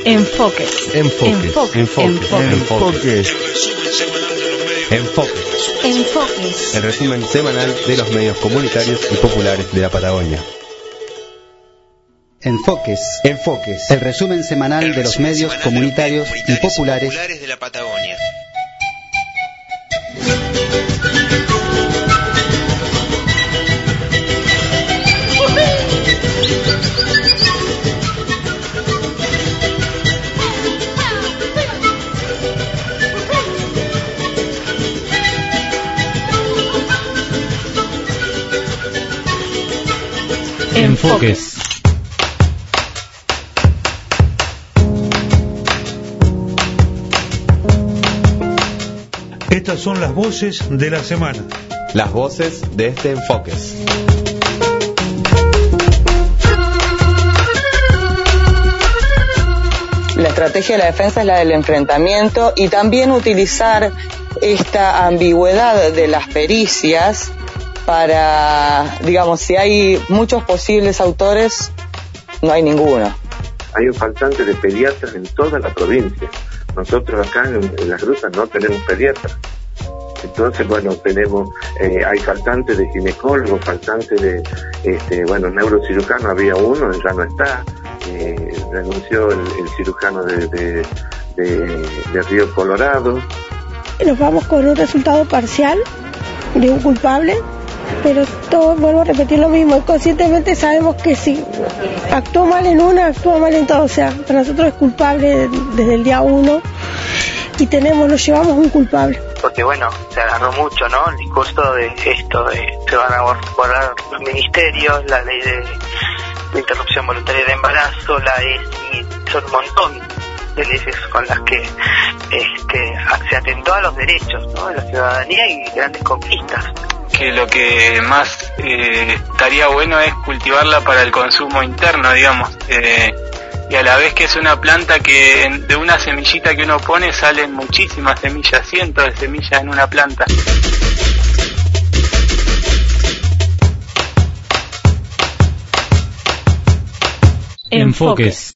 Enfoques. El resumen semanal de los medios comunitarios y populares de la Patagonia. Enfoques. El resumen semanal de los medios comunitarios y populares de la Patagonia. Enfoques. Estas son las voces de la semana. Las voces de este Enfoques. La estrategia de la defensa es la del enfrentamiento y también utilizar esta ambigüedad de las pericias para, digamos, si hay muchos posibles autores, no hay ninguno. Hay un faltante de pediatras en toda la provincia. Nosotros acá en las grutas no tenemos pediatras. Entonces, bueno, tenemos, hay faltante de ginecólogos, faltante de, neurocirujano, había uno, ya no está. Renunció el cirujano de Río Colorado. Nos vamos con un resultado parcial de un culpable, pero todo, vuelvo a repetir lo mismo, conscientemente sabemos que si actuó mal en una, actuó mal en todo, o sea, para nosotros es culpable desde el día 1 y nos llevamos un culpable. Porque bueno, se agarró mucho, ¿no? El discurso de esto, de se van a borrar los ministerios, la ley de interrupción voluntaria de embarazo, la ESI, son un montón de leyes con las que se atentó a los derechos, ¿no?, de la ciudadanía y grandes conquistas. Que lo que más estaría bueno es cultivarla para el consumo interno, digamos, y a la vez que es una planta que de una semillita que uno pone salen muchísimas semillas, cientos de semillas en una planta. Enfoques.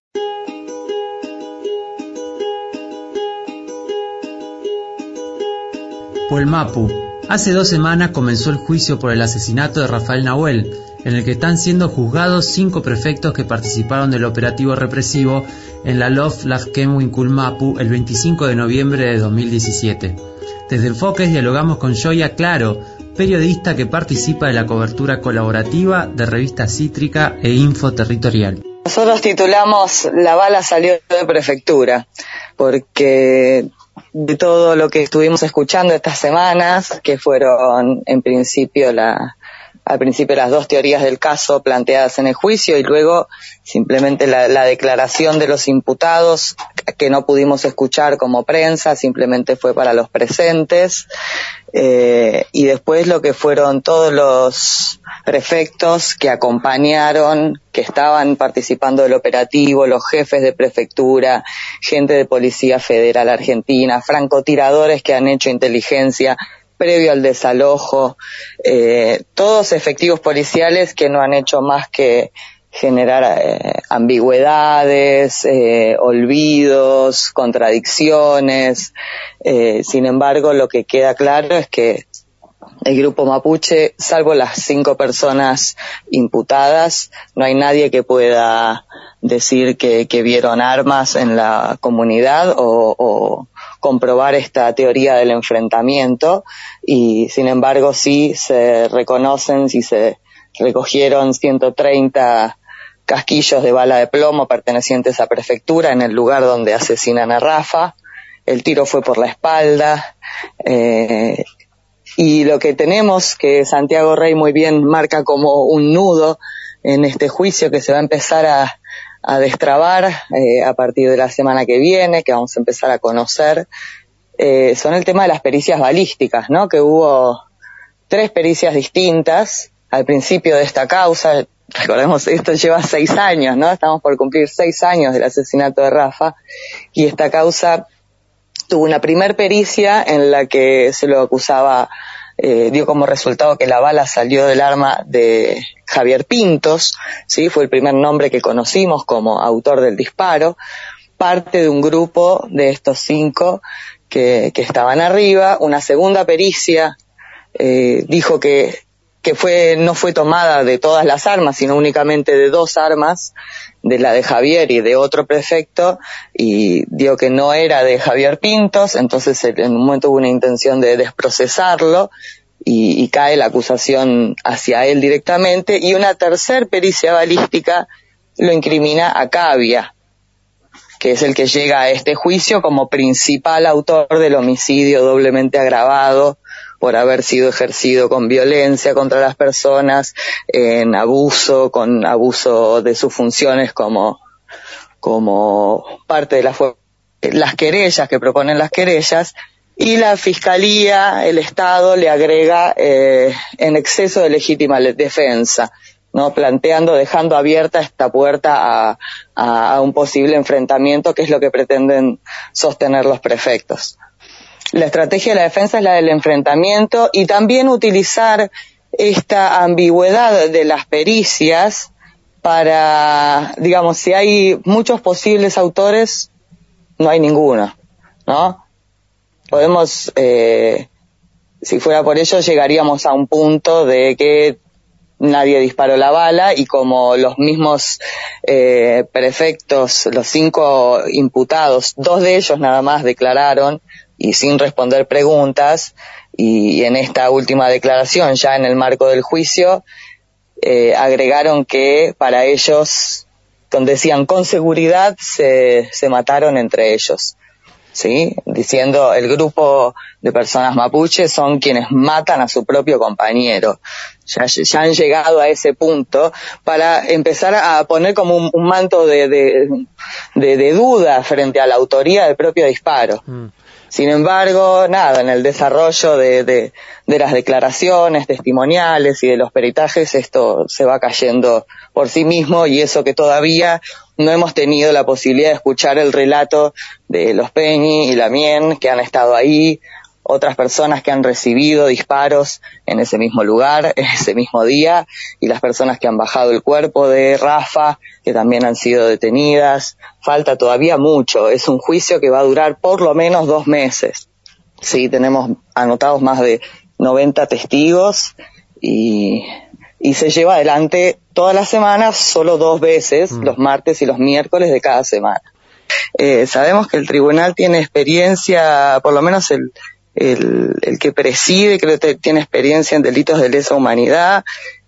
Puelmapu. Hace 2 semanas comenzó el juicio por el asesinato de Rafael Nahuel, en el que están siendo juzgados 5 prefectos que participaron del operativo represivo en la LOF Lafken Kulmapu el 25 de noviembre de 2017. Desde Enfoques dialogamos con Joya Claro, periodista que participa de la cobertura colaborativa de Revista Cítrica e Info Territorial. Nosotros titulamos La bala salió de prefectura, porque de todo lo que estuvimos escuchando estas semanas, que fueron al principio las 2 teorías del caso planteadas en el juicio y luego simplemente la declaración de los imputados que no pudimos escuchar como prensa, simplemente fue para los presentes, y después lo que fueron todos los prefectos que acompañaron, que estaban participando del operativo, los jefes de prefectura, gente de Policía Federal Argentina, francotiradores que han hecho inteligencia previo al desalojo, todos efectivos policiales que no han hecho más que generar ambigüedades, olvidos, contradicciones. Sin embargo, lo que queda claro es que el grupo mapuche, salvo las 5 personas imputadas, no hay nadie que pueda decir que vieron armas en la comunidad o comprobar esta teoría del enfrentamiento, y sin embargo sí se reconocen, si se recogieron 130 casquillos de bala de plomo pertenecientes a prefectura en el lugar donde asesinan a Rafa. El tiro fue por la espalda, y lo que tenemos, que Santiago Rey muy bien marca como un nudo en este juicio que se va a empezar a destrabar a partir de la semana que viene, que vamos a empezar a conocer, son el tema de las pericias balísticas, ¿no? Que hubo 3 pericias distintas al principio de esta causa. Recordemos, esto lleva 6 años, ¿no? Estamos por cumplir 6 años del asesinato de Rafa, y esta causa tuvo una primer pericia en la que se lo acusaba, dio como resultado que la bala salió del arma de Javier Pintos, ¿sí? Fue el primer nombre que conocimos como autor del disparo. parte de un grupo de estos 5 que estaban arriba. Una segunda pericia dijo que no fue tomada de todas las armas, sino únicamente de 2 armas, de la de Javier y de otro prefecto, y dio que no era de Javier Pintos. Entonces en un momento hubo una intención de desprocesarlo y cae la acusación hacia él directamente, y una tercer pericia balística lo incrimina a Cavia, que es el que llega a este juicio como principal autor del homicidio doblemente agravado por haber sido ejercido con violencia contra las personas, con abuso de sus funciones como parte de las querellas que proponen las querellas, y la Fiscalía, el Estado, le agrega en exceso de legítima defensa, ¿no? Dejando abierta esta puerta a un posible enfrentamiento, que es lo que pretenden sostener los prefectos. La estrategia de la defensa es la del enfrentamiento, y también utilizar esta ambigüedad de las pericias para, digamos, si hay muchos posibles autores, no hay ninguno, ¿no? Podemos, si fuera por ello, llegaríamos a un punto de que nadie disparó la bala, y como los mismos prefectos, los 5 imputados, 2 de ellos nada más declararon y sin responder preguntas, y en esta última declaración, ya en el marco del juicio, agregaron que para ellos, donde decían con seguridad, se mataron entre ellos, ¿sí? Diciendo el grupo de personas mapuches son quienes matan a su propio compañero. Ya han llegado a ese punto para empezar a poner como un manto de duda frente a la autoría del propio disparo. Sin embargo, en el desarrollo de las declaraciones testimoniales y de los peritajes, esto se va cayendo por sí mismo, y eso que todavía no hemos tenido la posibilidad de escuchar el relato de los Peñi y Lamien, que han estado ahí, otras personas que han recibido disparos en ese mismo lugar, en ese mismo día, y las personas que han bajado el cuerpo de Rafa, que también han sido detenidas. Falta todavía mucho, es un juicio que va a durar por lo menos 2 meses. Sí, tenemos anotados más de 90 testigos, y se lleva adelante todas las semanas, solo 2 veces, los martes y los miércoles de cada semana. Sabemos que el tribunal tiene experiencia, por lo menos el que preside, creo que tiene experiencia en delitos de lesa humanidad.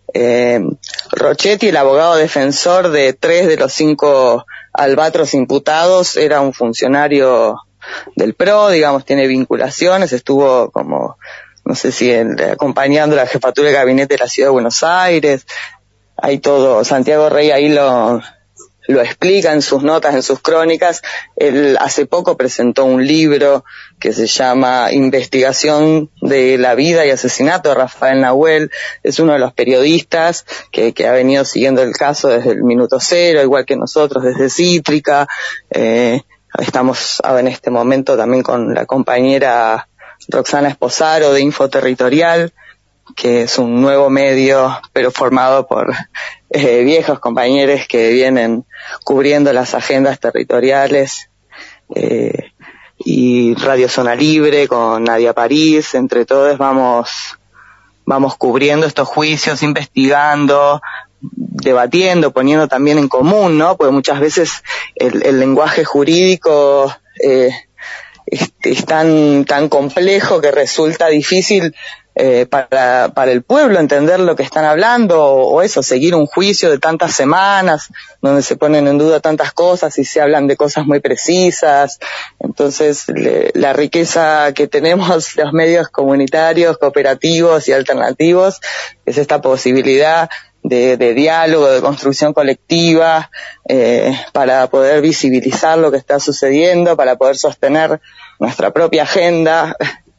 Rochetti, el abogado defensor de 3 de los 5 albatros imputados, era un funcionario del PRO, digamos, tiene vinculaciones, estuvo como, no sé si acompañando la jefatura de gabinete de la Ciudad de Buenos Aires. Hay todo, Santiago Rey ahí lo explica en sus notas, en sus crónicas. Él hace poco presentó un libro que se llama Investigación de la vida y asesinato de Rafael Nahuel. Es uno de los periodistas que ha venido siguiendo el caso desde el minuto cero, igual que nosotros desde Cítrica. Estamos en este momento también con la compañera Roxana Esposaro de Infoterritorial, que es un nuevo medio, pero formado por viejos compañeros que vienen cubriendo las agendas territoriales, y Radio Zona Libre con Nadia París. Entre todos vamos cubriendo estos juicios, investigando, debatiendo, poniendo también en común, ¿no? Porque muchas veces el lenguaje jurídico es tan complejo que resulta difícil para el pueblo entender lo que están hablando, o eso, seguir un juicio de tantas semanas donde se ponen en duda tantas cosas y se hablan de cosas muy precisas. Entonces la riqueza que tenemos los medios comunitarios, cooperativos y alternativos es esta posibilidad de diálogo, de construcción colectiva, para poder visibilizar lo que está sucediendo, para poder sostener nuestra propia agenda,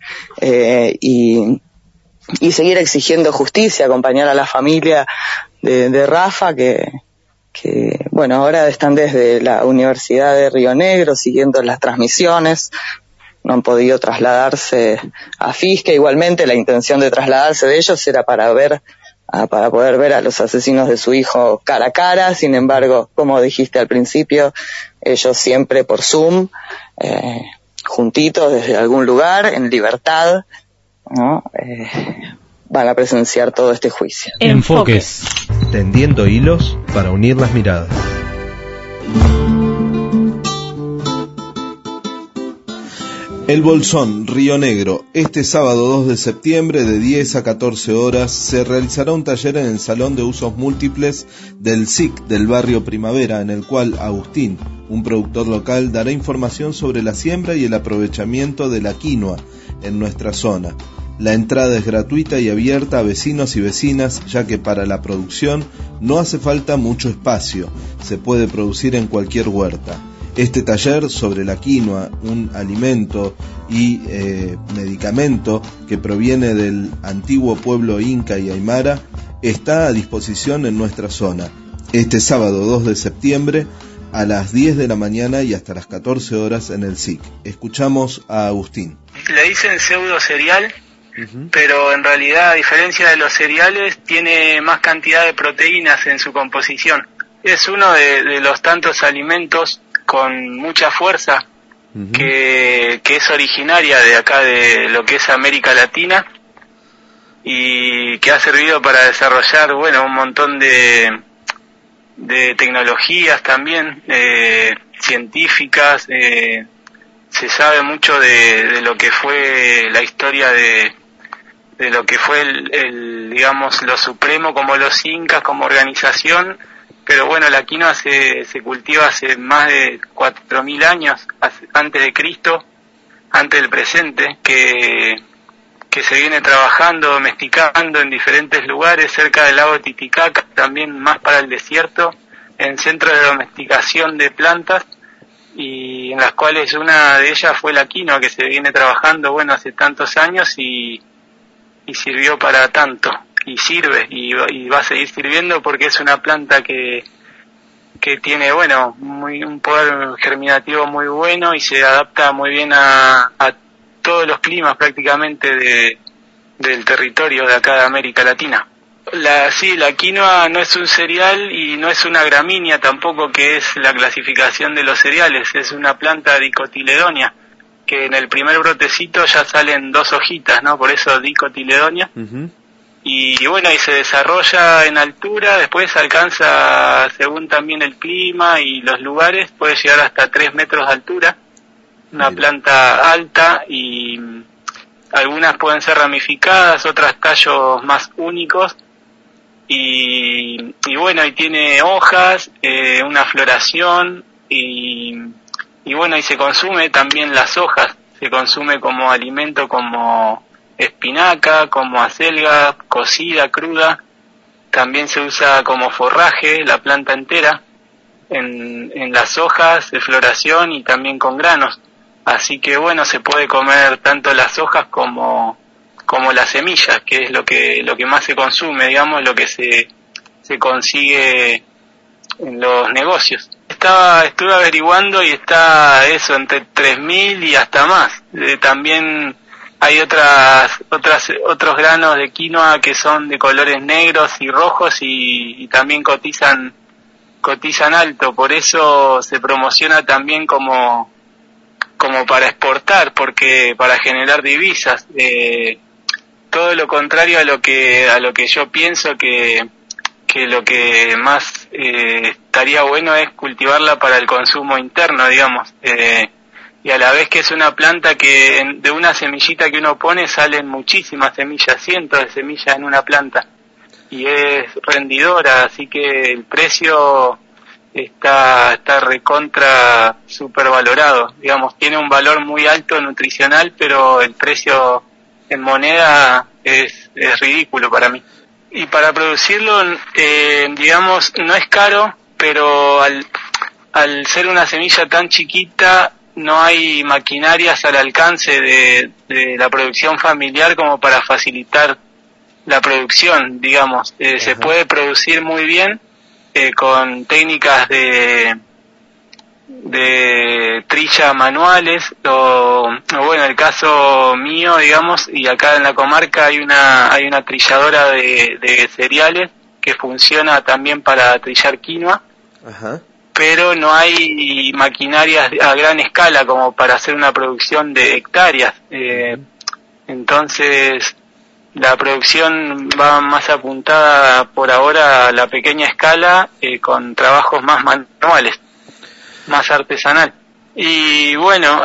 y seguir exigiendo justicia, acompañar a la familia de Rafa, que bueno, ahora están desde la Universidad de Río Negro siguiendo las transmisiones. No han podido trasladarse a Fisque. Igualmente la intención de trasladarse de ellos era para ver para poder ver a los asesinos de su hijo cara a cara. Sin embargo, como dijiste al principio, ellos siempre por Zoom, juntitos desde algún lugar, en libertad, ¿no? Van a presenciar todo este juicio. Enfoques. Tendiendo hilos para unir las miradas. El Bolsón, Río Negro. Este sábado 2 de septiembre de 10 a 14 horas se realizará un taller en el Salón de Usos Múltiples del SIC del barrio Primavera, en el cual Agustín, un productor local, dará información sobre la siembra y el aprovechamiento de la quinoa en nuestra zona. La entrada es gratuita y abierta a vecinos y vecinas, ya que para la producción no hace falta mucho espacio, se puede producir en cualquier huerta. Este taller sobre la quinoa, un alimento y medicamento que proviene del antiguo pueblo inca y aymara, está a disposición en nuestra zona. Este sábado 2 de septiembre a las 10 de la mañana y hasta las 14 horas en el SIC. Escuchamos a Agustín. Le dicen pseudo cereal, pero en realidad, a diferencia de los cereales, tiene más cantidad de proteínas en su composición. Es uno de los tantos alimentos con mucha fuerza que es originaria de acá, de lo que es América Latina, y que ha servido para desarrollar, bueno, un montón de tecnologías también, científicas. Se sabe mucho de lo que fue la historia de lo que fue el digamos, lo supremo, como los incas, como organización. Pero bueno, la quinoa se cultiva hace más de 4.000 años, antes de Cristo, antes del presente, que se viene trabajando, domesticando en diferentes lugares, cerca del lago Titicaca, también más para el desierto, en centros de domesticación de plantas, y en las cuales una de ellas fue la quinoa, que se viene trabajando, bueno, hace tantos años y sirvió para tanto. Y sirve, y va a seguir sirviendo porque es una planta que tiene, bueno, un poder germinativo muy bueno y se adapta muy bien a todos los climas prácticamente del territorio de acá de América Latina. La quinoa no es un cereal y no es una gramínea tampoco, que es la clasificación de los cereales. Es una planta dicotiledónea, que en el primer brotecito ya salen 2 hojitas, ¿no? Por eso dicotiledonia. Y bueno, y se desarrolla en altura, después alcanza, según también el clima y los lugares, puede llegar hasta 3 metros de altura. Una planta alta, y algunas pueden ser ramificadas, otras tallos más únicos. Y bueno, y tiene hojas, una floración, y bueno, y se consume también las hojas, se consume como alimento, como espinaca, como acelga, cocida, cruda. También se usa como forraje la planta entera, en las hojas de floración y también con granos. Así que bueno, se puede comer tanto las hojas como las semillas, que es lo que más se consume, digamos, lo que se consigue en los negocios. Estuve averiguando y está eso, entre 3.000 y hasta más. También hay otros granos de quinoa que son de colores negros y rojos y también cotizan alto. Por eso se promociona también como para exportar, porque para generar divisas. Todo lo contrario a lo que yo pienso que lo que más estaría bueno es cultivarla para el consumo interno, digamos. Y a la vez que es una planta que de una semillita que uno pone salen muchísimas semillas, cientos de semillas en una planta, y es rendidora, así que el precio está recontra supervalorado, digamos, tiene un valor muy alto nutricional, pero el precio en moneda es ridículo para mí. Y para producirlo, digamos, no es caro, pero al ser una semilla tan chiquita, no hay maquinarias al alcance de la producción familiar como para facilitar la producción, digamos. Se puede producir muy bien con técnicas de trillas manuales, o bueno, el caso mío, digamos, y acá en la comarca hay una trilladora de cereales que funciona también para trillar quinoa. Ajá. Pero no hay maquinarias a gran escala como para hacer una producción de hectáreas. Entonces, la producción va más apuntada por ahora a la pequeña escala, con trabajos más manuales, más artesanal. Y bueno,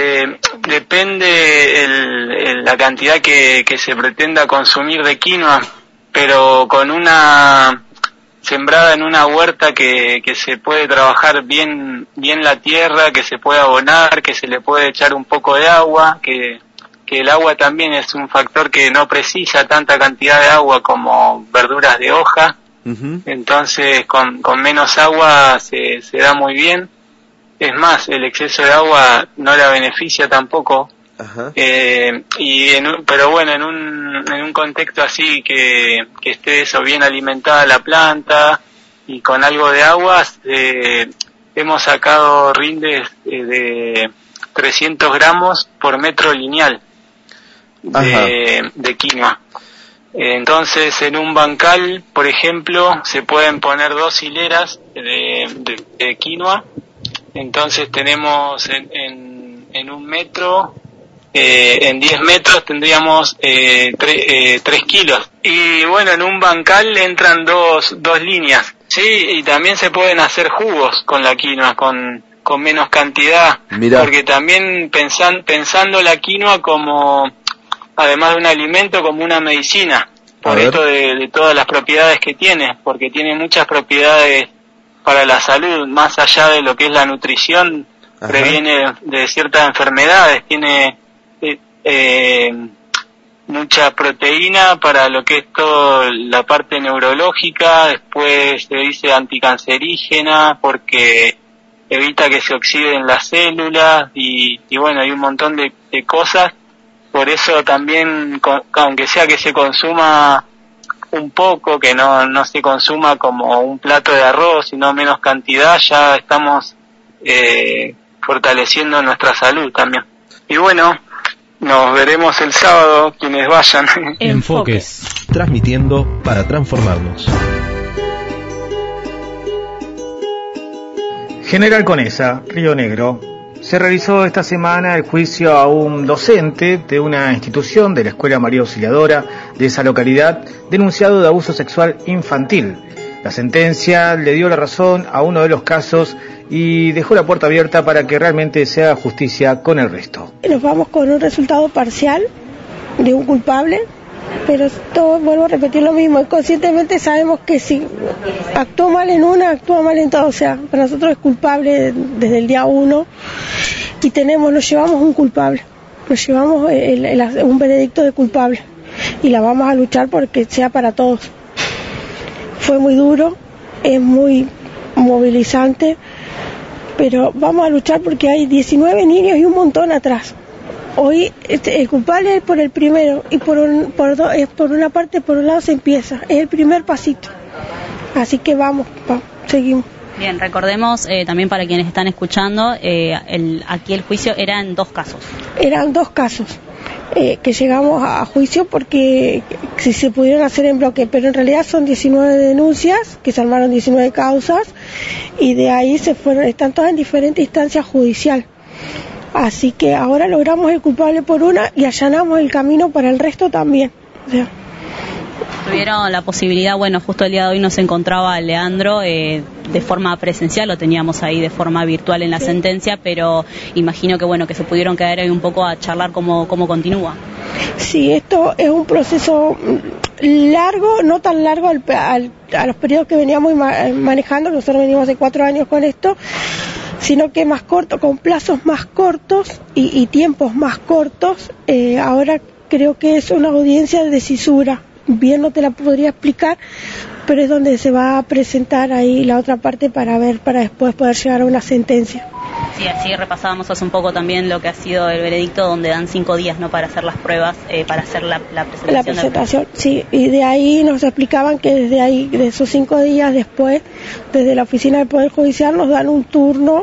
depende la cantidad que se pretenda consumir de quinoa, pero con una sembrada en una huerta que se puede trabajar bien la tierra, que se puede abonar, que se le puede echar un poco de agua, que el agua también es un factor que no precisa tanta cantidad de agua como verduras de hoja. Uh-huh. Entonces con menos agua se da muy bien. Es más, el exceso de agua no la beneficia tampoco. Ajá. Pero bueno, en un contexto así que esté eso bien alimentada la planta y con algo de agua, hemos sacado rindes de 300 gramos por metro lineal de quinoa. Entonces, en un bancal, por ejemplo, se pueden poner 2 hileras de quinoa. Entonces tenemos en un metro, en 10 metros tendríamos 3 kilos. Y bueno, en un bancal entran dos líneas. Sí, y también se pueden hacer jugos con la quinoa, con menos cantidad. Mirá. Porque también pensando la quinoa como, además de un alimento, como una medicina. Por esto de todas las propiedades que tiene, porque tiene muchas propiedades para la salud, más allá de lo que es la nutrición. Ajá. Previene de ciertas enfermedades, tiene mucha proteína para lo que es toda la parte neurológica, después se dice anticancerígena porque evita que se oxiden las células y bueno, hay un montón de cosas. Por eso también, aunque sea que se consuma un poco, que no se consuma como un plato de arroz, sino menos cantidad, ya estamos fortaleciendo nuestra salud también. Y bueno, nos veremos el sábado, quienes vayan. Enfoques, transmitiendo para transformarnos. General Conesa, Río Negro. Se realizó esta semana el juicio a un docente de una institución de la Escuela María Auxiliadora de esa localidad, denunciado de abuso sexual infantil. La sentencia le dio la razón a uno de los casos y dejó la puerta abierta para que realmente se haga justicia con el resto. Nos vamos con un resultado parcial de un culpable, pero todo, vuelvo a repetir lo mismo, inconscientemente sabemos que si actuó mal en una, actúa mal en todo, o sea, para nosotros es culpable desde el día 1 y nos llevamos un culpable, nos llevamos un veredicto de culpable y la vamos a luchar porque sea para todos. Fue muy duro, es muy movilizante, pero vamos a luchar porque hay 19 niños y un montón atrás. Hoy el culpable es por el primero y por una parte, por un lado se empieza, es el primer pasito. Así que vamos, seguimos. Bien, recordemos también para quienes están escuchando, aquí el juicio era en 2 casos. Eran 2 casos que llegamos a juicio porque si se pudieron hacer en bloque, pero en realidad son 19 denuncias, que se armaron 19 causas y de ahí están todas en diferentes instancias judicial. Así que ahora logramos el culpable por una y allanamos el camino para el resto también. O sea, tuvieron la posibilidad, bueno, justo el día de hoy nos encontraba Leandro de forma presencial, lo teníamos ahí de forma virtual en la sentencia, pero imagino que bueno, que se pudieron quedar ahí un poco a charlar cómo continúa. Sí, esto es un proceso largo, no tan largo a los periodos que veníamos manejando, nosotros venimos hace 4 años con esto, sino que más corto, con plazos más cortos y tiempos más cortos. Ahora creo que es una audiencia de cisura, bien no te la podría explicar, pero es donde se va a presentar ahí la otra parte para después poder llegar a una sentencia. Sí, así repasábamos hace un poco también lo que ha sido el veredicto, donde dan 5 días, ¿no?, para hacer las pruebas, para hacer la presentación. La presentación, sí, y de ahí nos explicaban que de esos 5 días después, desde la oficina del Poder Judicial nos dan un turno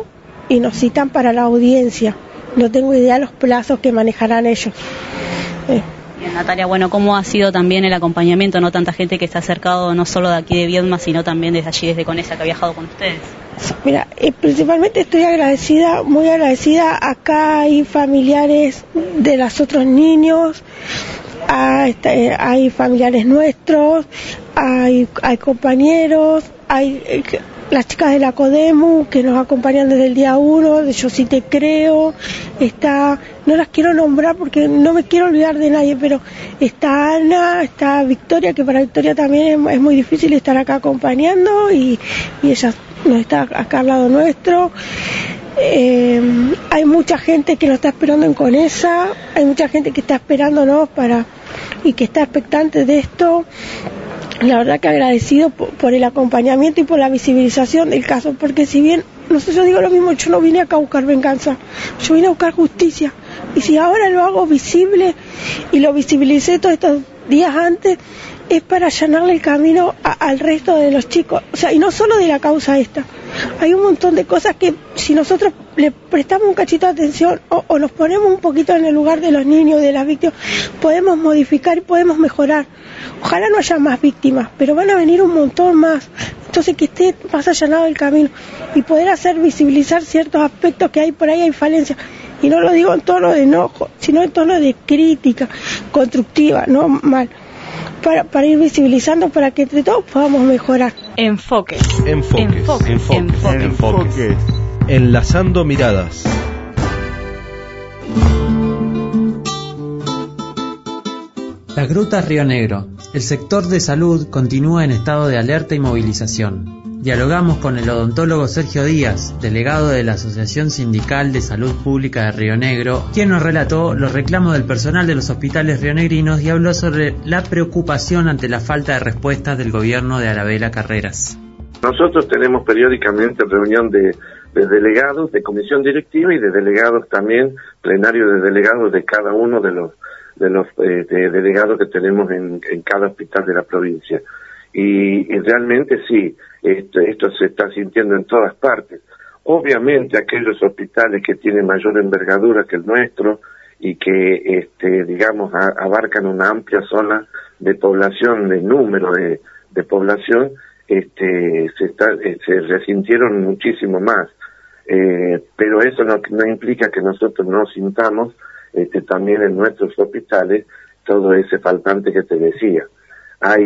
y nos citan para la audiencia. No tengo idea de los plazos que manejarán ellos. Bien, Natalia, bueno, ¿cómo ha sido también el acompañamiento? No tanta gente que está acercado no solo de aquí de Viedma, sino también desde allí, desde Conesa, que ha viajado con ustedes. Mira, principalmente estoy agradecida, muy agradecida. Acá hay familiares de los otros niños, hay familiares nuestros, hay compañeros, hay las chicas de la CODEMU que nos acompañan desde el día 1, de Yo Sí Te Creo, no las quiero nombrar porque no me quiero olvidar de nadie, pero está Ana, está Victoria, que para Victoria también es muy difícil estar acá acompañando, y ella nos está acá al lado nuestro. Hay mucha gente que nos está esperando en Conesa, hay mucha gente que está esperándonos y que está expectante de esto. La verdad que agradecido por el acompañamiento y por la visibilización del caso, porque si bien, no sé, yo digo lo mismo, yo no vine acá a buscar venganza, yo vine a buscar justicia, y si ahora lo hago visible y lo visibilicé todos estos días antes, es para allanarle el camino al resto de los chicos, o sea, y no solo de la causa esta. Hay un montón de cosas que si nosotros le prestamos un cachito de atención o nos ponemos un poquito en el lugar de los niños, de las víctimas, podemos modificar y podemos mejorar. Ojalá no haya más víctimas, pero van a venir un montón más. Entonces que esté más allanado el camino y poder hacer visibilizar ciertos aspectos que hay por ahí, hay falencias. Y no lo digo en tono de enojo, sino en tono de crítica constructiva, no mal. Para ir visibilizando, para que entre todos podamos mejorar. Enfoques. Enlazando miradas. Las Grutas Río Negro. El sector de salud continúa en estado de alerta y movilización. Dialogamos con el odontólogo Sergio Díaz, delegado de la Asociación Sindical de Salud Pública de Río Negro, quien nos relató los reclamos del personal de los hospitales rionegrinos y habló sobre la preocupación ante la falta de respuestas del gobierno de Arabela Carreras. Nosotros tenemos periódicamente reunión de delegados, de comisión directiva y de delegados también, plenario de delegados de cada uno de los delegados que tenemos en cada hospital de la provincia. Y realmente sí, esto se está sintiendo en todas partes. Obviamente aquellos hospitales que tienen mayor envergadura que el nuestro y que digamos abarcan una amplia zona de población, de número de población, se resintieron muchísimo más. Pero eso no implica que nosotros no sintamos también en nuestros hospitales todo ese faltante que te decía. Hay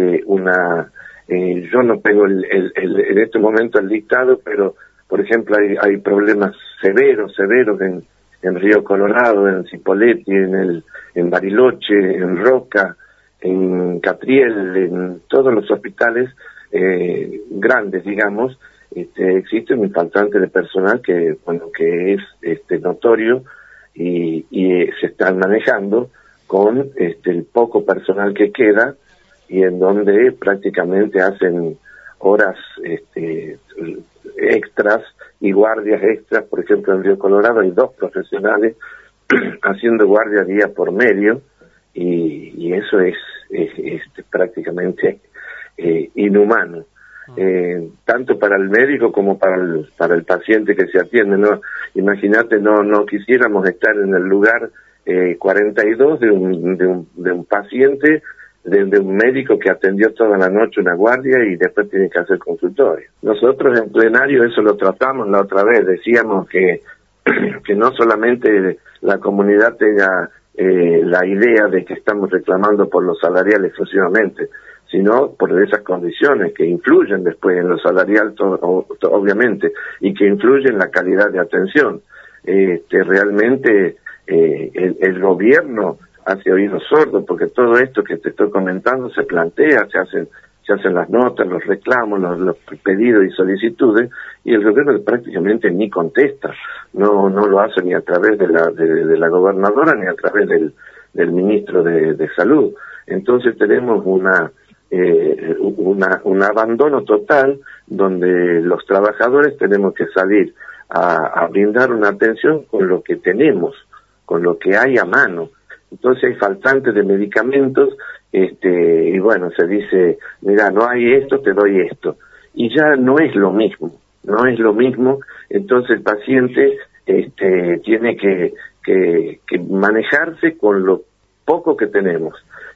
yo no tengo en este momento el listado, pero por ejemplo hay problemas severos en Río Colorado, en Cipolletti, en Bariloche, en Roca, en Catriel, en todos los hospitales grandes, digamos, existe un faltante de personal que es notorio y se están manejando con el poco personal que queda, y en donde prácticamente hacen horas extras y guardias extras. Por ejemplo, en Río Colorado hay 2 profesionales haciendo guardia día por medio, y eso es prácticamente inhumano, tanto para el médico como para el paciente que se atiende. No, imagínate, no quisiéramos estar en el lugar 42 de un paciente, de un médico que atendió toda la noche una guardia y después tiene que hacer consultorio. Nosotros en plenario eso lo tratamos la otra vez, decíamos que no solamente la comunidad tenga la idea de que estamos reclamando por los salariales exclusivamente, sino por esas condiciones que influyen después en lo salarial, obviamente, y que influyen en la calidad de atención. Realmente el gobierno hace oídos sordos, porque todo esto que te estoy comentando se plantea, se hacen las notas, los reclamos, los pedidos y solicitudes, y el gobierno prácticamente ni contesta, no lo hace ni a través de la gobernadora ni a través del ministro de Salud. Entonces tenemos un abandono total, donde los trabajadores tenemos que salir a brindar una atención con lo que tenemos, con lo que hay a mano. Entonces hay faltantes de medicamentos, y bueno, se dice, mira, no hay esto, te doy esto. Y ya no es lo mismo, no es lo mismo, entonces el paciente tiene que manejarse con lo poco que tenemos.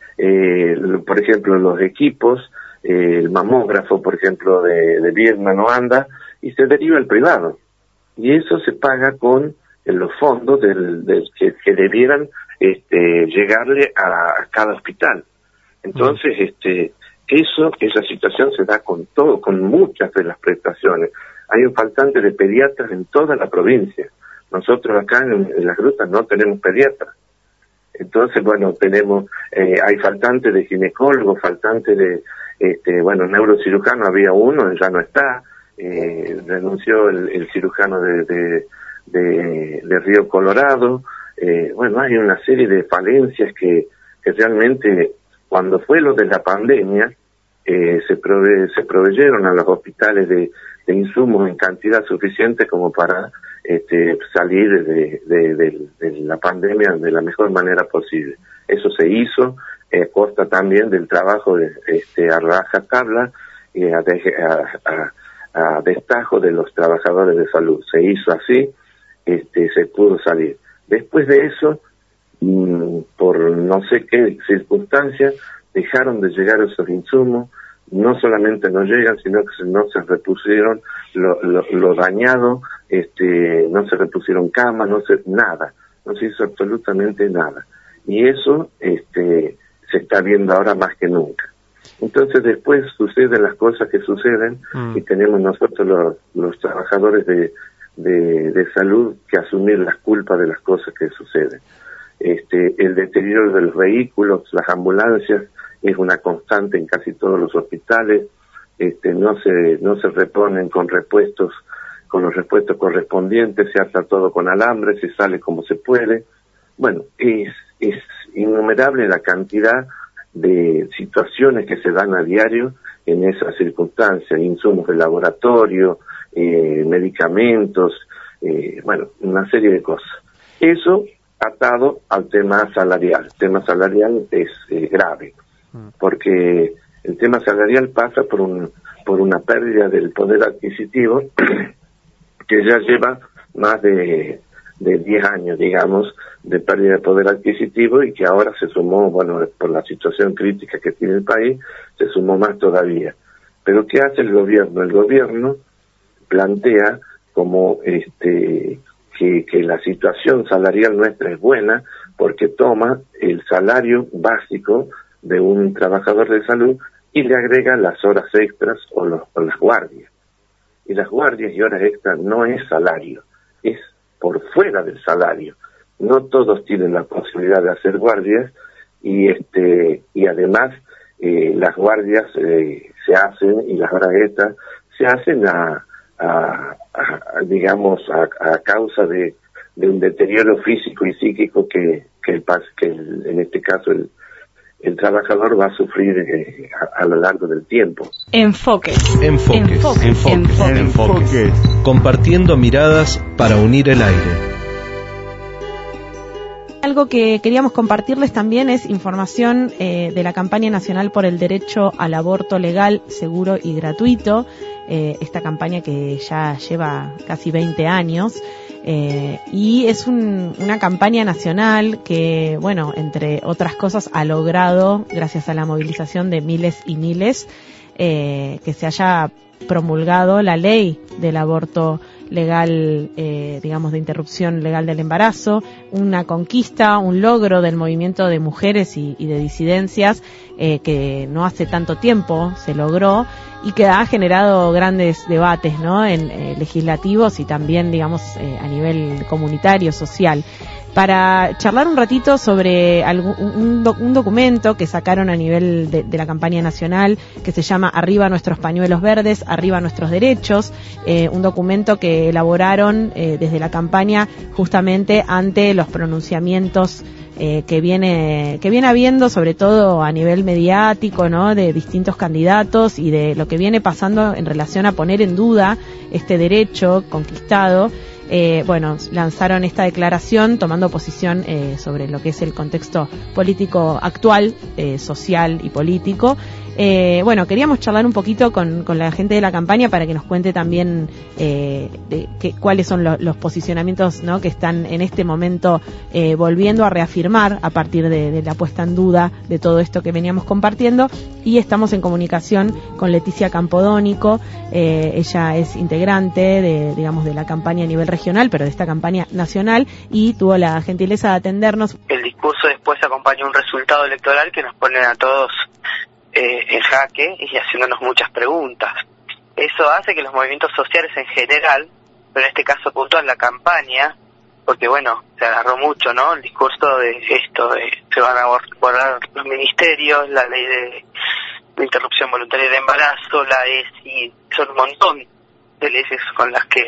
Por ejemplo, los equipos, el mamógrafo, por ejemplo, de Viedma no anda y se deriva al privado. Y eso se paga con los fondos que debieran llegarle a cada hospital. Entonces, esa situación se da con muchas de las prestaciones. Hay un faltante de pediatras en toda la provincia. Nosotros acá en las grutas no tenemos pediatras. Entonces, bueno, hay faltante de ginecólogos, faltante de, neurocirujano había uno, ya no está, renunció el cirujano de Río Colorado. Hay una serie de falencias que realmente, cuando fue lo de la pandemia, se proveyeron a los hospitales de insumos en cantidad suficiente como para salir de la pandemia de la mejor manera posible. Eso se hizo a costa también del trabajo a rajatabla y a destajo de los trabajadores de salud. Se hizo así, se pudo salir. Después de eso, por no sé qué circunstancias, dejaron de llegar esos insumos. No solamente no llegan, sino que no se repusieron lo dañado, no se repusieron camas, nada, no se hizo absolutamente nada. Y eso se está viendo ahora más que nunca. Entonces después suceden las cosas que suceden y tenemos nosotros los trabajadores de salud que asumir las culpas de las cosas que suceden. El deterioro de los vehículos, las ambulancias, es una constante en casi todos los hospitales. No se reponen con los repuestos correspondientes, se ata todo con alambre, se sale como se puede. Bueno, es innumerable la cantidad de situaciones que se dan a diario en esas circunstancias, insumos de laboratorio, medicamentos, una serie de cosas. Eso atado al tema salarial. El tema salarial es grave, porque el tema salarial pasa por una pérdida del poder adquisitivo que ya lleva más de 10 años, digamos, de pérdida de poder adquisitivo, y que ahora se sumó, por la situación crítica que tiene el país, se sumó más todavía. Pero ¿qué hace el gobierno? El gobierno plantea como que la situación salarial nuestra es buena porque toma el salario básico de un trabajador de salud y le agrega las horas extras o las guardias. Y las guardias y horas extras no es salario, es por fuera del salario. No todos tienen la posibilidad de hacer guardias y además las guardias se hacen y las horas extras se hacen a causa de un deterioro físico y psíquico que en este caso el trabajador va a sufrir a lo largo del tiempo. Enfoques. Compartiendo miradas para unir el aire. Algo que queríamos compartirles también es información de la campaña nacional por el derecho al aborto legal, seguro y gratuito. Esta campaña que ya lleva casi 20 años. Y es una campaña nacional que, entre otras cosas, ha logrado, gracias a la movilización de miles y miles, que se haya promulgado la ley del aborto legal, de interrupción legal del embarazo, una conquista, un logro del movimiento de mujeres y de disidencias que no hace tanto tiempo se logró y que ha generado grandes debates, en legislativos y también, a nivel comunitario, social. Para charlar un ratito sobre un documento que sacaron a nivel de la campaña nacional que se llama Arriba Nuestros Pañuelos Verdes, Arriba Nuestros Derechos, un documento que elaboraron desde la campaña justamente ante los pronunciamientos que viene habiendo, sobre todo a nivel mediático, de distintos candidatos y de lo que viene pasando en relación a poner en duda este derecho conquistado. Lanzaron esta declaración tomando posición sobre lo que es el contexto político actual, social y político, Bueno, queríamos charlar un poquito con la gente de la campaña para que nos cuente también cuáles son los posicionamientos, ¿no?, que están en este momento volviendo a reafirmar a partir de la puesta en duda de todo esto que veníamos compartiendo. Y estamos en comunicación con Leticia Campodónico. Ella es integrante de la campaña a nivel regional, pero de esta campaña nacional, y tuvo la gentileza de atendernos. El discurso después acompañó un resultado electoral que nos pone a todos en jaque y haciéndonos muchas preguntas. Eso hace que los movimientos sociales en general, pero en este caso puntual la campaña, porque bueno, se agarró mucho, ¿no?, el discurso de esto, se van a borrar los ministerios, la ley de interrupción voluntaria de embarazo, la ESI, son un montón de leyes con las que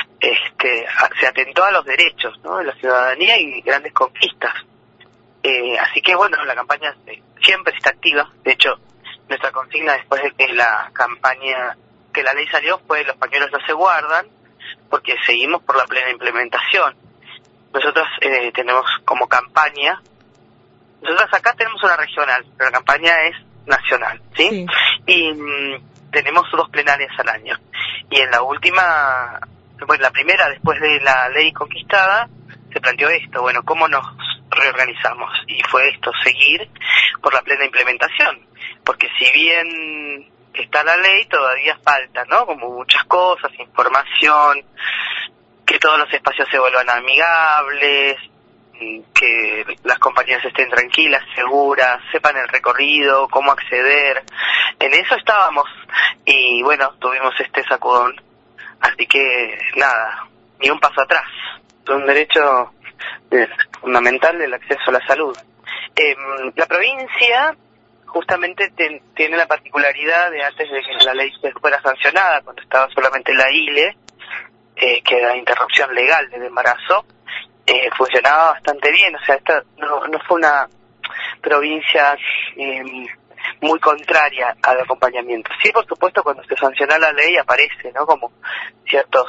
se atentó a los derechos, ¿no?, de la ciudadanía y grandes conquistas. Así que bueno, la campaña siempre está activa. De hecho, nuestra consigna después de que la ley salió fue: los pañuelos no se guardan, porque seguimos por la plena implementación. Nosotros tenemos como campaña, nosotros acá tenemos una regional, pero la campaña es nacional, ¿sí? Y tenemos 2 plenarias al año. Y en la última, bueno, la primera, después de la ley conquistada, se planteó esto: bueno, ¿cómo nos reorganizamos? Y fue esto, seguir por la plena implementación, porque si bien está la ley, todavía falta, ¿no?, como muchas cosas, información, que todos los espacios se vuelvan amigables, que las compañías estén tranquilas, seguras, sepan el recorrido, cómo acceder. En eso estábamos, y bueno, tuvimos este sacudón. Así que nada, ni un paso atrás. Es un derecho fundamental el acceso a la salud. La provincia justamente tiene la particularidad de, antes de que la ley fuera sancionada, cuando estaba solamente la ILE, que era interrupción legal del embarazo, funcionaba bastante bien. O sea, esta no fue una provincia muy contraria al acompañamiento. Sí, por supuesto, cuando se sanciona la ley aparece, ¿no?, como ciertos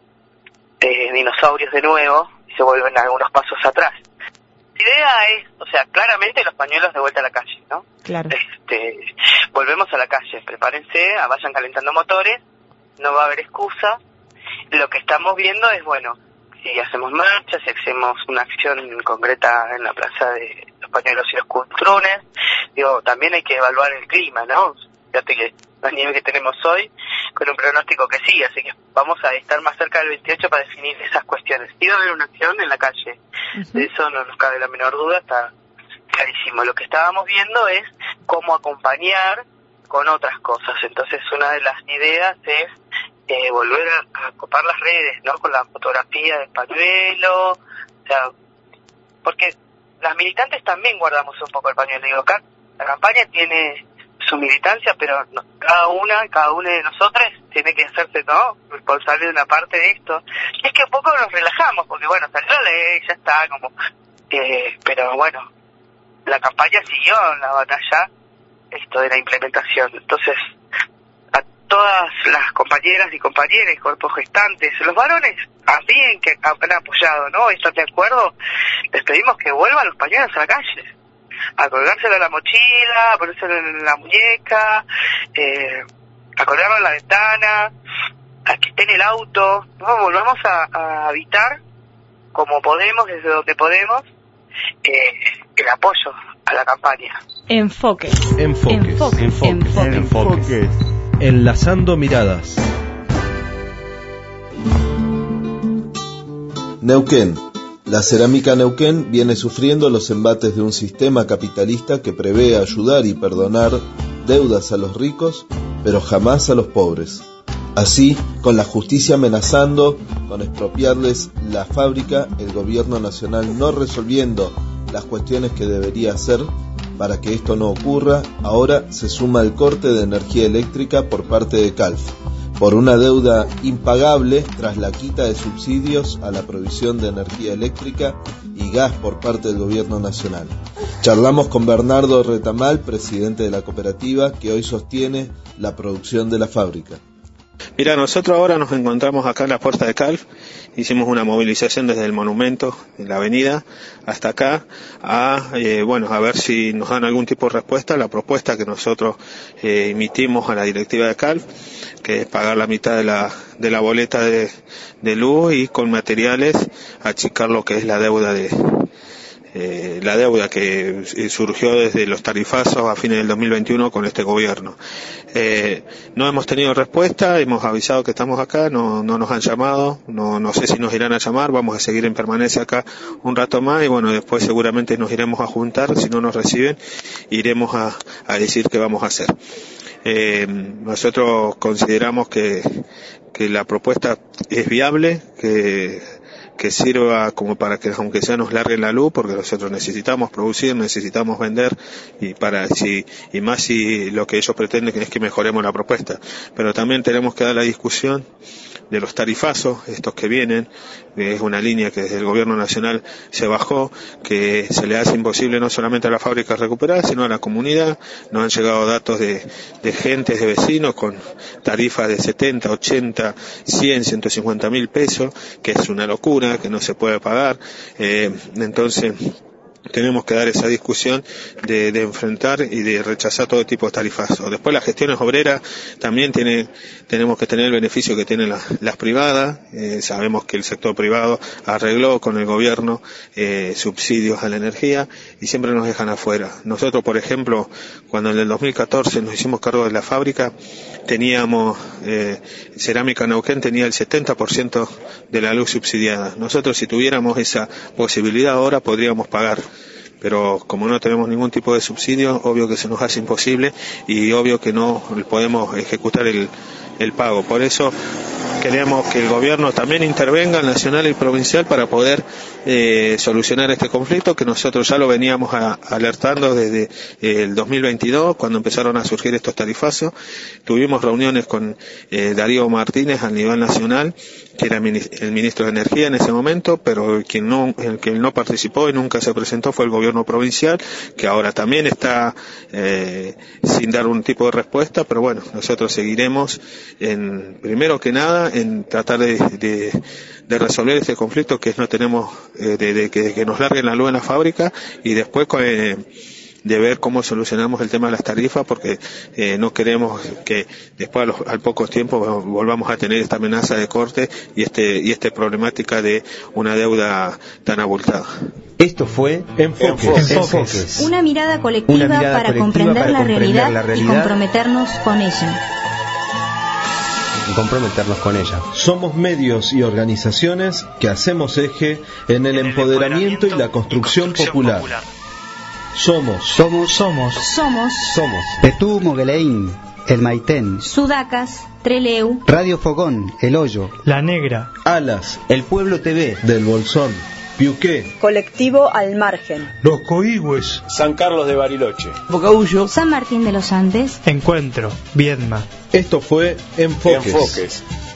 dinosaurios de nuevo, y se vuelven algunos pasos atrás. La idea es, o sea, claramente los pañuelos de vuelta a la calle, ¿no? Claro. Volvemos a la calle, prepárense, vayan calentando motores, no va a haber excusa. Lo que estamos viendo es, bueno, si hacemos marchas, si hacemos una acción concreta en la plaza de los pañuelos y los cultrones, también hay que evaluar el clima, ¿no? Fíjate que la nieve que tenemos hoy, con un pronóstico que sí, así que vamos a estar más cerca del 28 para definir esas cuestiones. Y va a haber una acción en la calle, de eso no nos cabe la menor duda, está clarísimo. Lo que estábamos viendo es cómo acompañar con otras cosas. Entonces, una de las ideas es volver a copar las redes, ¿no?, con la fotografía del pañuelo, o sea, porque las militantes también guardamos un poco el pañuelo. Digo, acá la campaña tiene su militancia, pero cada uno de nosotros tiene que hacerse, ¿no?, responsable de una parte de esto. Y es que un poco nos relajamos, porque bueno, salió la ley, ya está, como pero bueno, la campaña siguió en la batalla de la implementación. Entonces, a todas las compañeras y compañeros, cuerpos gestantes, los varones también que han apoyado, ¿no?, están de acuerdo, les pedimos que vuelvan los pañuelos a la calle, a colgárselo a la mochila, a ponérselo en la muñeca, a colgarlo en la ventana, a que esté en el auto. No, volvamos a habitar como podemos, desde donde podemos, el apoyo a la campaña. Enfoques. Enlazando miradas. Neuquén. La cerámica Neuquén viene sufriendo los embates de un sistema capitalista que prevé ayudar y perdonar deudas a los ricos, pero jamás a los pobres. Así, con la justicia amenazando con expropiarles la fábrica, el gobierno nacional no resolviendo las cuestiones que debería hacer para que esto no ocurra, ahora se suma el corte de energía eléctrica por parte de Calf, por una deuda impagable tras la quita de subsidios a la provisión de energía eléctrica y gas por parte del gobierno nacional. Charlamos con Bernardo Retamal, presidente de la cooperativa, que hoy sostiene la producción de la fábrica. Mira, nosotros ahora nos encontramos acá en la puerta de Calf. Hicimos una movilización desde el monumento, en la avenida, hasta acá, a ver si nos dan algún tipo de respuesta a la propuesta que nosotros emitimos a la directiva de Calf, que es pagar la mitad de la boleta de luz y con materiales achicar lo que es la deuda que surgió desde los tarifazos a fines del 2021 con este gobierno. No hemos tenido respuesta, hemos avisado que estamos acá, no nos han llamado, no sé si nos irán a llamar, vamos a seguir en permanencia acá un rato más y bueno, después seguramente nos iremos a juntar, si no nos reciben, iremos a decir qué vamos a hacer. Nosotros consideramos que la propuesta es viable, que sirva como para que aunque sea nos larguen la luz, porque nosotros necesitamos producir, necesitamos vender y más si lo que ellos pretenden es que mejoremos la propuesta. Pero también tenemos que dar la discusión de los tarifazos, estos que vienen, es una línea que desde el gobierno nacional se bajó, que se le hace imposible no solamente a la fábrica recuperar, sino a la comunidad. Nos han llegado datos de gentes, de vecinos, con tarifas de 70, 80, 100, 150 mil pesos, que es una locura, que no se puede pagar. Entonces, tenemos que dar esa discusión de enfrentar y de rechazar todo tipo de tarifazos. Después las gestiones obreras también tenemos que tener el beneficio que tienen las privadas. Sabemos que el sector privado arregló con el gobierno subsidios a la energía y siempre nos dejan afuera. Nosotros, por ejemplo, cuando en el 2014 nos hicimos cargo de la fábrica, teníamos Cerámica Neuquén tenía el 70% de la luz subsidiada. Nosotros, si tuviéramos esa posibilidad ahora, podríamos pagar. Pero como no tenemos ningún tipo de subsidio, obvio que se nos hace imposible y obvio que no podemos ejecutar el pago. Por eso queremos que el gobierno también intervenga, nacional y provincial, para poder solucionar este conflicto, que nosotros ya lo veníamos alertando desde el 2022, cuando empezaron a surgir estos tarifazos. Tuvimos reuniones con Darío Martínez a nivel nacional, que era el ministro de Energía en ese momento, pero el que no participó y nunca se presentó fue el gobierno provincial, que ahora también está sin dar un tipo de respuesta. Pero bueno, nosotros seguiremos primero que nada en tratar de resolver este conflicto, que no tenemos que nos larguen la luz en la fábrica, y después de ver cómo solucionamos el tema de las tarifas, porque no queremos que después al poco tiempo volvamos a tener esta amenaza de corte y esta problemática de una deuda tan abultada. Esto fue Enfoques. Una mirada colectiva para comprender la realidad y comprometernos con ella. Somos medios y organizaciones que hacemos eje en el empoderamiento y la construcción popular. Somos Petú Mogueleín, El Maitén, Sudacas, Treleu, Radio Fogón, El Hoyo, La Negra, Alas, El Pueblo TV, Del Bolsón, Piuqué, Colectivo Al Margen, Los Coigües, San Carlos de Bariloche, Bocaullo, San Martín de los Andes, Encuentro, Viedma. Esto fue Enfoques.